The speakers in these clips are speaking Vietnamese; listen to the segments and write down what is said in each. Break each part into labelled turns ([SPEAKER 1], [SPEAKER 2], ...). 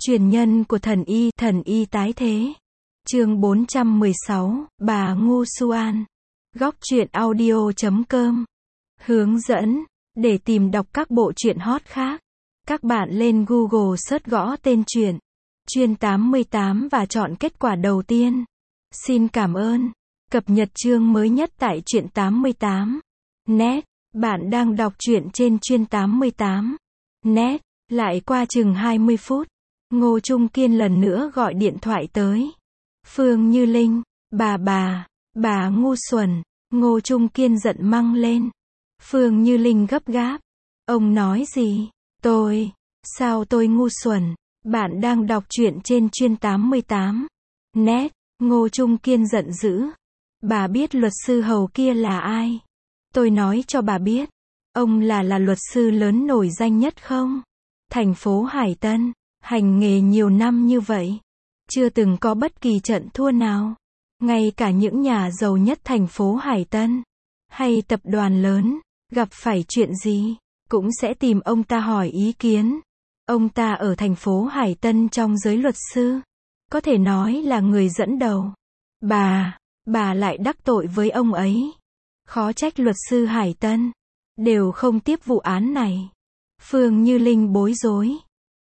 [SPEAKER 1] Truyền nhân của thần y tái thế. Chương 416, bà Ngu Xuan. Góc truyện audio.com. Hướng dẫn. Để tìm đọc các bộ truyện hot khác, các bạn lên Google search gõ tên truyện Chuyên 88 và chọn kết quả đầu tiên. Xin cảm ơn. Cập nhật chương mới nhất tại truyện 88. Net. Bạn đang đọc truyện trên Chuyên 88. Net. Lại qua chừng 20 phút. Ngô Trung Kiên lần nữa gọi điện thoại tới. Phương Như Linh. Bà ngu xuẩn. Ngô Trung Kiên giận măng lên. Phương Như Linh gấp gáp. Ông nói gì? Sao tôi ngu xuẩn? Bạn đang đọc truyện trên Chuyên 88. Net. Ngô Trung Kiên giận dữ. Bà biết luật sư Hầu kia là ai? Tôi nói cho bà biết. Ông là luật sư lớn nổi danh nhất không? Thành phố Hải Tân. Hành nghề nhiều năm như vậy. Chưa từng có bất kỳ trận thua nào. Ngay cả những nhà giàu nhất thành phố Hải Tân, hay tập đoàn lớn, gặp phải chuyện gì, cũng sẽ tìm ông ta hỏi ý kiến. Ông ta ở thành phố Hải Tân trong giới luật sư, có thể nói là người dẫn đầu. Bà lại đắc tội với ông ấy. Khó trách luật sư Hải Tân đều không tiếp vụ án này. Phương Như Linh bối rối.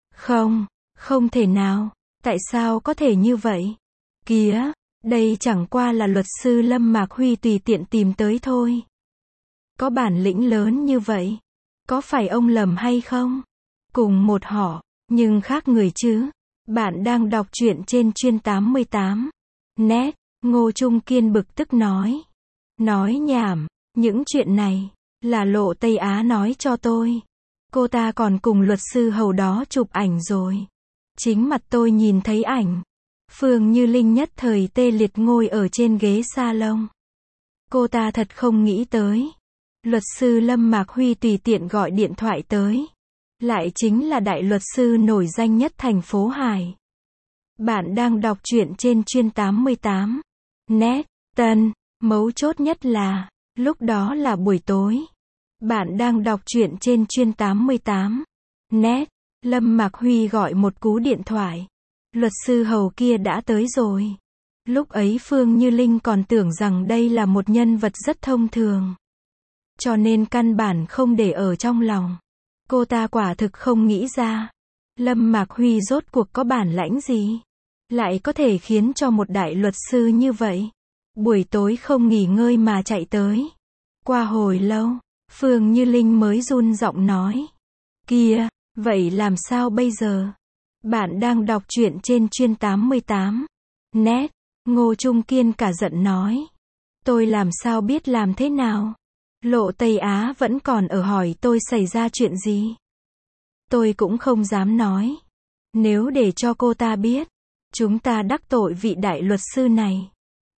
[SPEAKER 1] Không thể nào. Tại sao có thể như vậy? Kìa, đây chẳng qua là luật sư Lâm Mạc Huy tùy tiện tìm tới thôi. Có bản lĩnh lớn như vậy, có phải ông lầm hay không? Cùng một họ, nhưng khác người chứ. Bạn đang đọc truyện trên Chuyên 88. Net. Ngô Trung Kiên bực tức nói. Nói nhảm, những chuyện này là Lộ Tây Á nói cho tôi. Cô ta còn cùng luật sư Hầu đó chụp ảnh rồi. Chính mặt tôi nhìn thấy ảnh. Phương Như Linh nhất thời tê liệt ngồi ở trên ghế salon. Cô ta thật không nghĩ tới. Luật sư Lâm Mạc Huy tùy tiện gọi điện thoại tới. Lại chính là đại luật sư nổi danh nhất thành phố Hải. Bạn đang đọc truyện trên Chuyên 88. Net. Mấu chốt nhất là, lúc đó là buổi tối. Bạn đang đọc truyện trên Chuyên 88. Net. Lâm Mạc Huy gọi một cú điện thoại. Luật sư Hầu kia đã tới rồi. Lúc ấy Phương Như Linh còn tưởng rằng đây là một nhân vật rất thông thường, cho nên căn bản không để ở trong lòng. Cô ta quả thực không nghĩ ra, Lâm Mạc Huy rốt cuộc có bản lãnh gì, lại có thể khiến cho một đại luật sư như vậy, buổi tối không nghỉ ngơi mà chạy tới. Qua hồi lâu, Phương Như Linh mới run giọng nói. Kìa, vậy làm sao bây giờ? Bạn đang đọc truyện trên Chuyên 88. Net. Ngô Trung Kiên cả giận nói. Tôi làm sao biết làm thế nào? Lộ Tây Á vẫn còn ở hỏi tôi xảy ra chuyện gì. Tôi cũng không dám nói. Nếu để cho cô ta biết, chúng ta đắc tội vị đại luật sư này,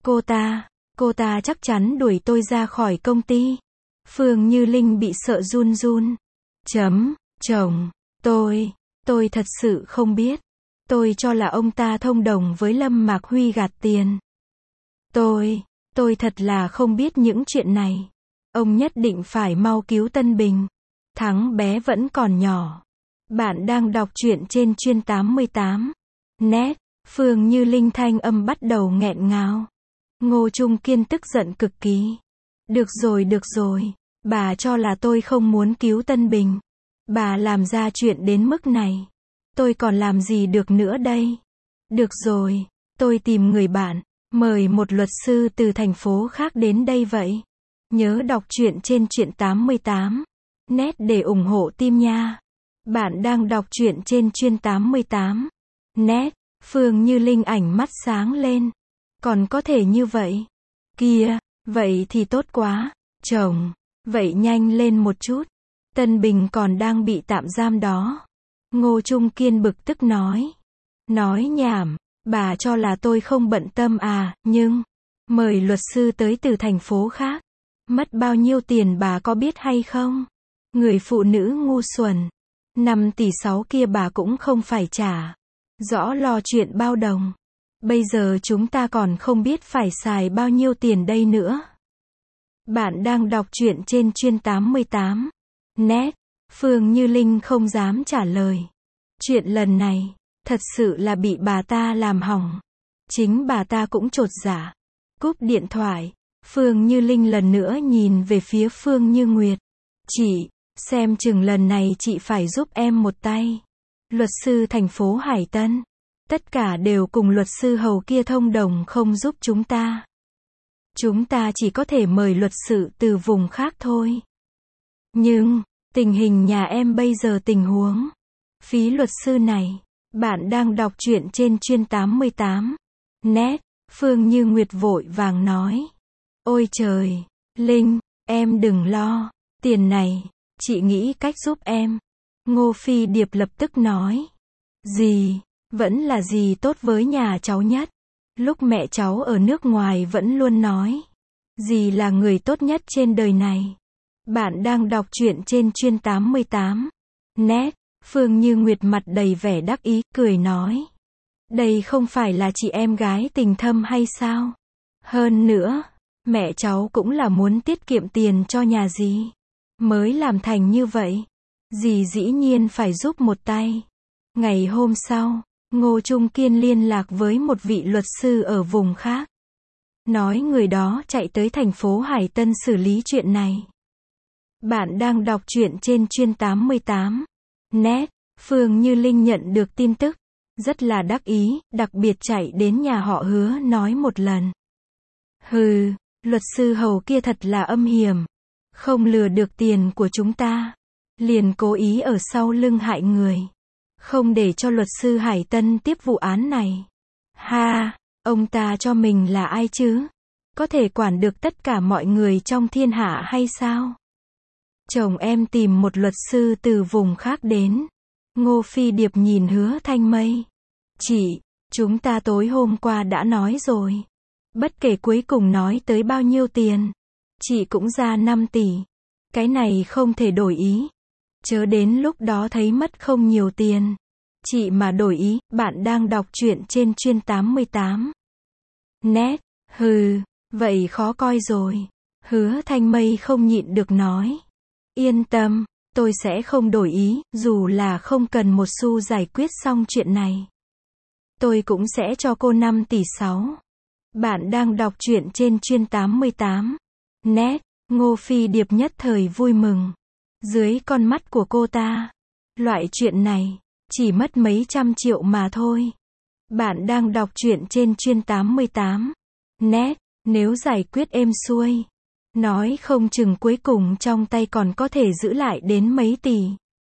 [SPEAKER 1] cô ta chắc chắn đuổi tôi ra khỏi công ty. Phương Như Linh bị sợ run run. Chồng, tôi thật sự không biết. Tôi cho là ông ta thông đồng với Lâm Mạc Huy gạt tiền. Tôi thật là không biết những chuyện này. Ông nhất định phải mau cứu Tân Bình. Thắng bé vẫn còn nhỏ. Bạn đang đọc truyện trên Chuyên 88. Net. Phương Như Linh thanh âm bắt đầu nghẹn ngào. Ngô Trung Kiên tức giận cực kỳ. Được rồi. Bà cho là tôi không muốn cứu Tân Bình. Bà làm ra chuyện đến mức này, tôi còn làm gì được nữa đây? Được rồi, tôi tìm người bạn, mời một luật sư từ thành phố khác đến đây vậy. Nhớ đọc truyện trên Chuyên 88. Net để ủng hộ team nha. Bạn đang đọc truyện trên Chuyên 88. Net. Phương Như Linh ảnh mắt sáng lên. Còn có thể như vậy? Kìa, vậy thì tốt quá. Chồng, vậy nhanh lên một chút. Tân Bình còn đang bị tạm giam đó. Ngô Trung Kiên bực tức nói. Nói nhảm, bà cho là tôi không bận tâm à, nhưng mời luật sư tới từ thành phố khác, mất bao nhiêu tiền bà có biết hay không? Người phụ nữ ngu xuẩn. 5,6 tỷ kia bà cũng không phải trả. Rõ lo chuyện bao đồng. Bây giờ chúng ta còn không biết phải xài bao nhiêu tiền đây nữa. Bạn đang đọc truyện trên Chuyên 88. Net. Phương Như Linh không dám trả lời. Chuyện lần này, Thật sự là bị bà ta làm hỏng. Chính bà ta cũng chột dạ. Cúp điện thoại, Phương Như Linh lần nữa nhìn về phía Phương Như Nguyệt. Chị, xem chừng lần này chị phải giúp em một tay. Luật sư thành phố Hải Tân. Tất cả đều cùng luật sư Hầu kia thông đồng không giúp chúng ta. Chúng ta chỉ có thể mời luật sư từ vùng khác thôi. Nhưng, tình hình nhà em bây giờ tình huống. Phí luật sư này. Bạn đang đọc truyện trên Chuyên 88. Net, Phương Như Nguyệt vội vàng nói. Ôi trời, Linh, em đừng lo. Tiền này, chị nghĩ cách giúp em. Ngô Phi Điệp lập tức nói. Dì, vẫn là dì tốt với nhà cháu nhất. Lúc mẹ cháu ở nước ngoài vẫn luôn nói. Dì là người tốt nhất trên đời này. Bạn đang đọc truyện trên Chuyên 88. Net, Phương Như Nguyệt mặt đầy vẻ đắc ý, cười nói. Đây không phải là chị em gái tình thâm hay sao? Hơn nữa, mẹ cháu cũng là muốn tiết kiệm tiền cho nhà dì. Mới làm thành như vậy. Dì dĩ nhiên phải giúp một tay. Ngày hôm sau, Ngô Trung Kiên liên lạc với một vị luật sư ở vùng khác. Nói người đó chạy tới thành phố Hải Tân xử lý chuyện này. Bạn đang đọc truyện trên Chuyên 88. Net, Phương Như Linh nhận được tin tức. Rất là đắc ý, đặc biệt chạy đến nhà họ Hứa nói một lần. Hừ, luật sư Hầu kia thật là âm hiểm. Không lừa được tiền của chúng ta. Liền cố ý ở sau lưng hại người. Không để cho luật sư Hải Tân tiếp vụ án này. Ha, ông ta cho mình là ai chứ? Có thể quản được tất cả mọi người trong thiên hạ hay sao? Chồng em tìm một luật sư từ vùng khác đến. Ngô Phi Điệp nhìn Hứa Thanh Mây. Chị, chúng ta tối hôm qua đã nói rồi. Bất kể cuối cùng nói tới bao nhiêu tiền, chị cũng ra 5 tỷ. Cái này không thể đổi ý. Chớ đến lúc đó thấy mất không nhiều tiền. Chị mà đổi ý, bạn đang đọc truyện trên Chuyên 88. Net, hừ, vậy khó coi rồi. Hứa Thanh Mây không nhịn được nói. Yên tâm, tôi sẽ không đổi ý, dù là không cần một xu giải quyết xong chuyện này. Tôi cũng sẽ cho cô 5 tỷ 6. Bạn đang đọc truyện trên Chuyên 88. Net, Ngô Phi Điệp nhất thời vui mừng. Dưới con mắt của cô ta, loại chuyện này, chỉ mất mấy trăm triệu mà thôi. Bạn đang đọc truyện trên Chuyên 88. Net, nếu giải quyết êm xuôi, nói không chừng cuối cùng trong tay còn có thể giữ lại đến mấy tỷ.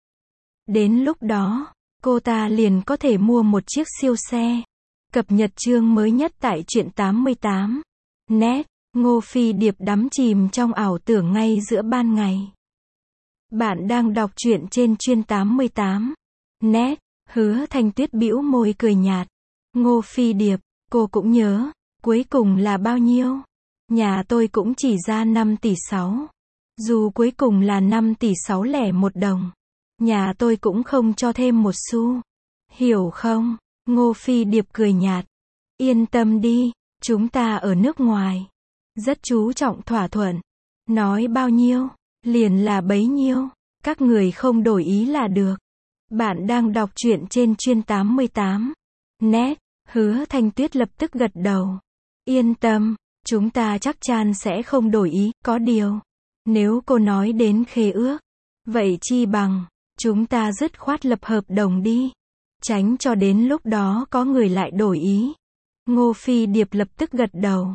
[SPEAKER 1] Đến lúc đó, cô ta liền có thể mua một chiếc siêu xe. Cập nhật chương mới nhất tại Truyện 88. Net, Ngô Phi Điệp đắm chìm trong ảo tưởng ngay giữa ban ngày. Bạn đang đọc truyện trên Chuyên 88. Net, Hứa Thanh Tuyết bĩu môi cười nhạt. Ngô Phi Điệp, cô cũng nhớ, cuối cùng là bao nhiêu? Nhà tôi cũng chỉ ra 5 tỷ 6. Dù cuối cùng là 5 tỷ 601 đồng. Nhà tôi cũng không cho thêm một xu. Hiểu không? Ngô Phi Điệp cười nhạt. Yên tâm đi, chúng ta ở nước ngoài. Rất chú trọng thỏa thuận. Nói bao nhiêu, liền là bấy nhiêu. Các người không đổi ý là được. Bạn đang đọc truyện trên Chuyên 88. Net, Hứa Thanh Tuyết lập tức gật đầu. Yên tâm, chúng ta chắc chắn sẽ không đổi ý, có điều. Nếu cô nói đến khế ước, vậy chi bằng, chúng ta dứt khoát lập hợp đồng đi. Tránh cho đến lúc đó có người lại đổi ý. Ngô Phi Điệp lập tức gật đầu.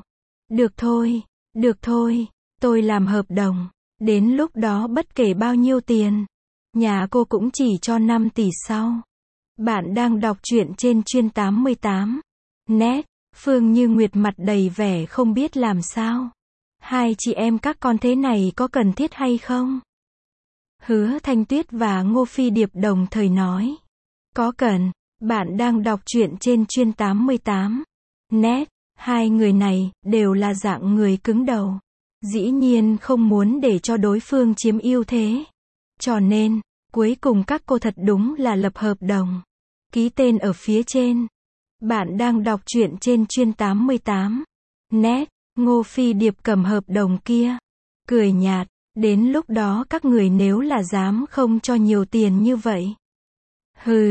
[SPEAKER 1] Được thôi, tôi làm hợp đồng. Đến lúc đó bất kể bao nhiêu tiền, nhà cô cũng chỉ cho 5 tỷ sau. Bạn đang đọc truyện trên Chuyên 88. Net, Phương Như Nguyệt mặt đầy vẻ không biết làm sao. Hai chị em các con thế này có cần thiết hay không? Hứa Thanh Tuyết và Ngô Phi Điệp đồng thời nói. Có cần. Bạn đang đọc truyện trên Chuyên 88. Net, hai người này đều là dạng người cứng đầu. Dĩ nhiên không muốn để cho đối phương chiếm ưu thế. Cho nên, cuối cùng các cô thật đúng là lập hợp đồng. Ký tên ở phía trên. Bạn đang đọc truyện trên Chuyên 88. Net, Ngô Phi Điệp cầm hợp đồng kia. Cười nhạt, đến lúc đó các người nếu là dám không cho nhiều tiền như vậy. Hừ,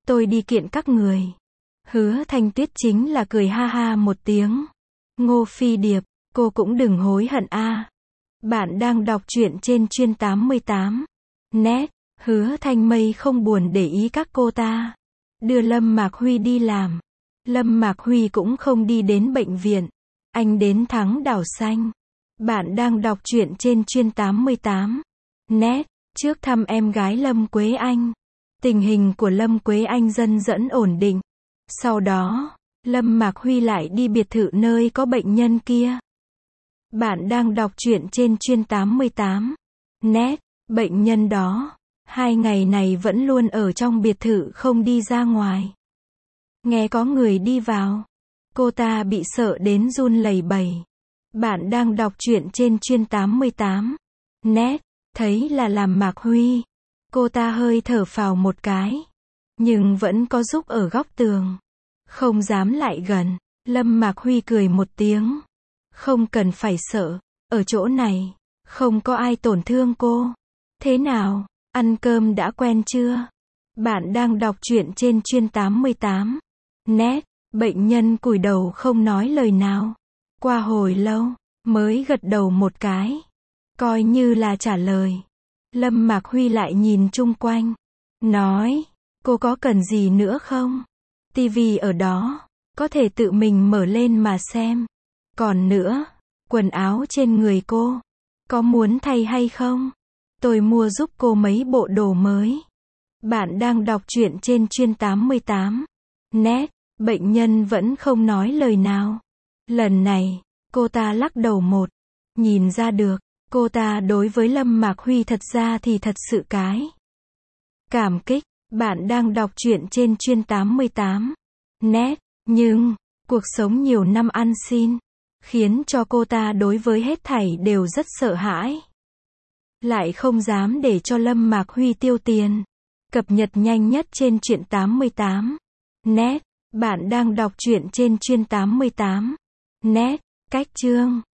[SPEAKER 1] tôi đi kiện các người. Hứa Thanh Tuyết chính là cười ha ha một tiếng. Ngô Phi Điệp, cô cũng đừng hối hận a. Bạn đang đọc truyện trên Chuyên 88. Net, Hứa Thanh Mây không buồn để ý các cô ta. Đưa Lâm Mạc Huy đi làm. Lâm Mạc Huy cũng không đi đến bệnh viện. Anh đến Thắng Đảo Xanh. Bạn đang đọc truyện trên Chuyên 88. Net, trước thăm em gái Lâm Quế Anh. Tình hình của Lâm Quế Anh dần dần ổn định. Sau đó, Lâm Mạc Huy lại đi biệt thự nơi có bệnh nhân kia. Bạn đang đọc truyện trên Chuyên 88. Net, bệnh nhân đó, 2 ngày này vẫn luôn ở trong biệt thự không đi ra ngoài. Nghe có người đi vào, cô ta bị sợ đến run lẩy bẩy. Bạn đang đọc truyện trên Chuyên 88. Net, thấy là làm Mạc Huy. Cô ta hơi thở phào một cái, nhưng vẫn có giúp ở góc tường. Không dám lại gần. Lâm Mạc Huy cười một tiếng. Không cần phải sợ, ở chỗ này, không có ai tổn thương cô. Thế nào, ăn cơm đã quen chưa? Bạn đang đọc truyện trên Chuyên 88. Net, bệnh nhân cúi đầu không nói lời nào. Qua hồi lâu, mới gật đầu một cái. Coi như là trả lời. Lâm Mạc Huy lại nhìn chung quanh. Nói, cô có cần gì nữa không? Tivi ở đó, có thể tự mình mở lên mà xem. Còn nữa, quần áo trên người cô, có muốn thay hay không? Tôi mua giúp cô mấy bộ đồ mới. Bạn đang đọc truyện trên Chuyên 88. Net, bệnh nhân vẫn không nói lời nào. Lần này, cô ta lắc đầu một. Nhìn ra được, cô ta đối với Lâm Mạc Huy thật ra thì thật sự cảm kích. Bạn đang đọc truyện trên Chuyên 88. Net, nhưng, cuộc sống nhiều năm ăn xin, khiến cho cô ta đối với hết thảy đều rất sợ hãi. Lại không dám để cho Lâm Mạc Huy tiêu tiền. Cập nhật nhanh nhất trên Truyện 88. Net, bạn đang đọc truyện trên Chuyên 88. Net, cách chương